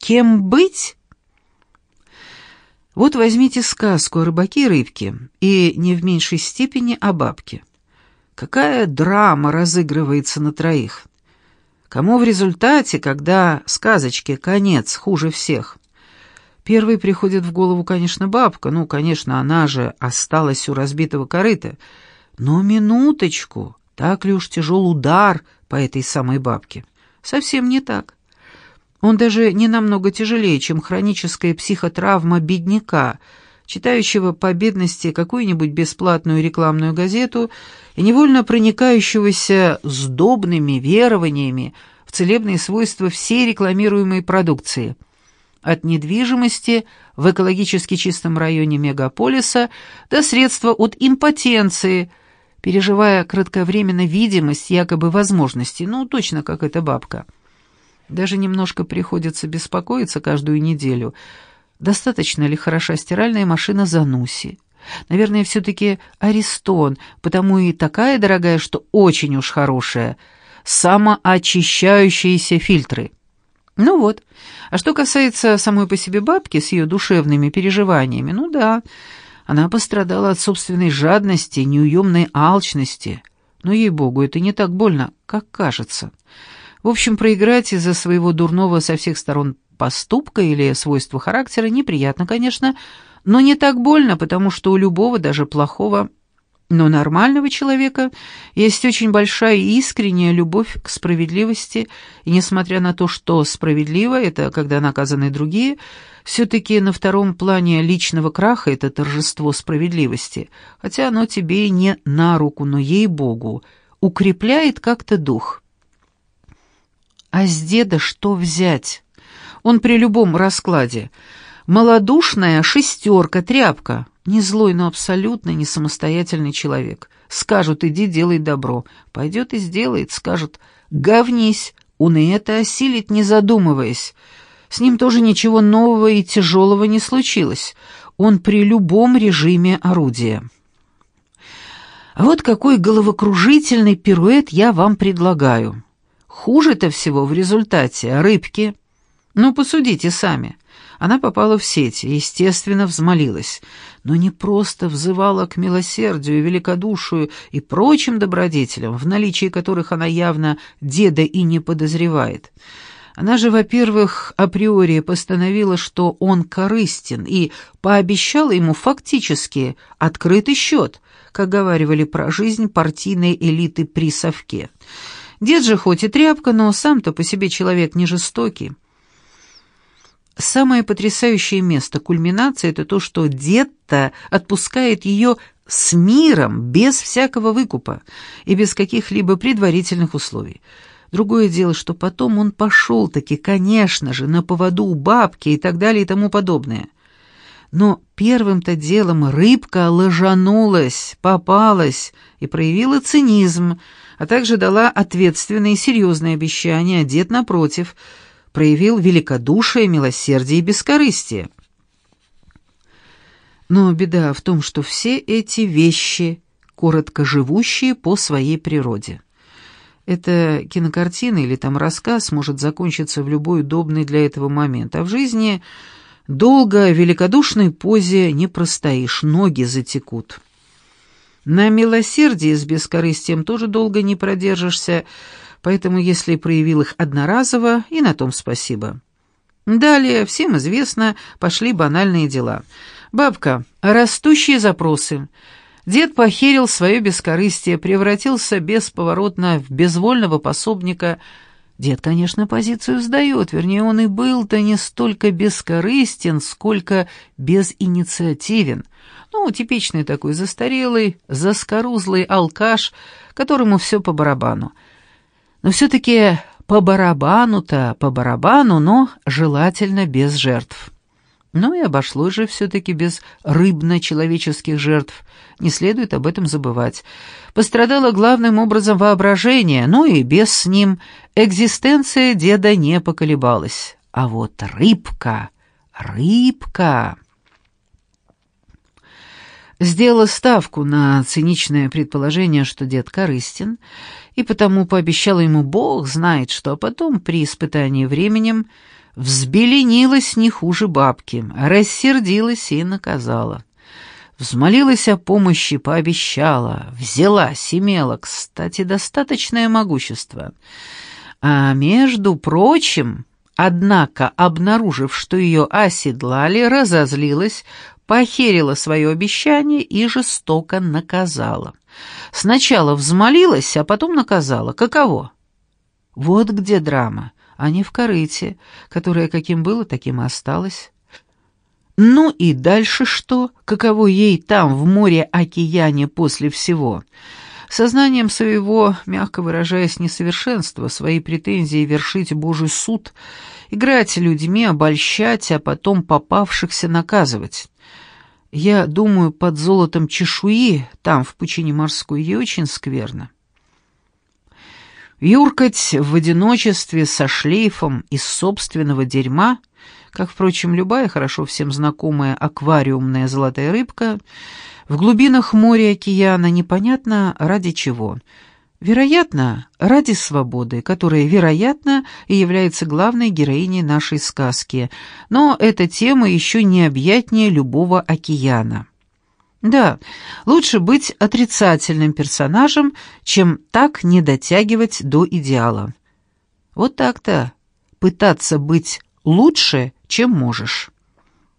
Кем быть? Вот возьмите сказку о рыбаке и рыбке, и не в меньшей степени о бабке. Какая драма разыгрывается на троих? Кому в результате, когда сказочке конец хуже всех? Первой приходит в голову, конечно, бабка. Ну, конечно, она же осталась у разбитого корыта. Но минуточку, так ли уж тяжел удар по этой самой бабке? Совсем не так. Он даже не намного тяжелее, чем хроническая психотравма бедняка, читающего по бедности какую-нибудь бесплатную рекламную газету и невольно проникающегося сдобными верованиями в целебные свойства всей рекламируемой продукции. От недвижимости в экологически чистом районе мегаполиса до средства от импотенции, переживая кратковременно видимость якобы возможностей, ну, точно как эта бабка. Даже немножко приходится беспокоиться каждую неделю. Достаточно ли хороша стиральная машина Зануси? Наверное, все-таки Аристон, потому и такая дорогая, что очень уж хорошая. Самоочищающиеся фильтры. Ну вот. А что касается самой по себе бабки с ее душевными переживаниями, ну да, она пострадала от собственной жадности, неуемной алчности. Но, ей-богу, это не так больно, как кажется. В общем, проиграть из-за своего дурного со всех сторон поступка или свойства характера неприятно, конечно, но не так больно, потому что у любого, даже плохого, но нормального человека есть очень большая и искренняя любовь к справедливости, и несмотря на то, что справедливо, это когда наказаны другие, все-таки на втором плане личного краха это торжество справедливости, хотя оно тебе и не на руку, но, ей-богу, укрепляет как-то дух. А с деда что взять? Он при любом раскладе. Малодушная шестерка, тряпка. Не злой, но абсолютно не самостоятельный человек. Скажут, иди делай добро. Пойдет и сделает. Скажут, говнись. Он и это осилит, не задумываясь. С ним тоже ничего нового и тяжелого не случилось. Он при любом режиме орудия. А вот какой головокружительный пируэт я вам предлагаю. Хуже-то всего в результате рыбки. Ну, посудите сами. Она попала в сети, естественно, взмолилась, но не просто взывала к милосердию, великодушию и прочим добродетелям, в наличии которых она явно деда и не подозревает. Она же, во-первых, априори постановила, что он корыстен, и пообещала ему фактически открытый счет, как говаривали про жизнь партийной элиты при совке. Дед же хоть и тряпка, но сам-то по себе человек не жестокий. Самое потрясающее место кульминации — это то, что дед-то отпускает ее с миром, без всякого выкупа и без каких-либо предварительных условий. Другое дело, что потом он пошел-таки, конечно же, на поводу у бабки и так далее и тому подобное. Но первым-то делом рыбка ложанулась, попалась и проявила цинизм, а также дала ответственные и серьезные обещания, а дед, напротив, проявил великодушие, милосердие и бескорыстие. Но беда в том, что все эти вещи коротко живущие по своей природе. Эта кинокартина или там рассказ может закончиться в любой удобный для этого момент, а в жизни долго в великодушной позе не простоишь, ноги затекут. На милосердии с бескорыстием тоже долго не продержишься, поэтому если проявил их одноразово, и на том спасибо. Далее, всем известно, пошли банальные дела. Бабка, растущие запросы. Дед похерил свое бескорыстие, превратился бесповоротно в безвольного пособника. Дед, конечно, позицию сдает, вернее, он и был-то не столько бескорыстен, сколько безинициативен. Ну, типичный такой застарелый, заскорузлый алкаш, которому все по барабану. Но все-таки по барабану-то, по барабану, но желательно без жертв. Ну и обошлось же все-таки без рыбно-человеческих жертв, не следует об этом забывать. Пострадало главным образом воображение, ну и без с ним экзистенция деда не поколебалась. А вот рыбка сделала ставку на циничное предположение, что дед корыстен, и потому пообещала ему бог знает что, а потом при испытании временем взбеленилась не хуже бабки, рассердилась и наказала. Взмолилась о помощи, пообещала, взялась, имела, кстати, достаточное могущество. А между прочим, однако, обнаружив, что ее оседлали, разозлилась, похерила свое обещание и жестоко наказала. Сначала взмолилась, а потом наказала. Каково? Вот где драма, а не в корыте, которое каким было, таким и осталось. Ну и дальше что? Каково ей там, в море-океане, после всего? Сознанием своего, мягко выражаясь, несовершенства, свои претензии вершить Божий суд, играть людьми, обольщать, а потом попавшихся наказывать. Я думаю, под золотом чешуи, там, в пучине морской, ей очень скверно. Юркать в одиночестве со шлейфом из собственного дерьма, как, впрочем, любая хорошо всем знакомая аквариумная золотая рыбка, в глубинах моря-океана непонятно ради чего. Вероятно, ради свободы, которая, вероятно, и является главной героиней нашей сказки, но эта тема еще необъятнее любого океана. Да, лучше быть отрицательным персонажем, чем так не дотягивать до идеала. Вот так-то, пытаться быть лучше, чем можешь.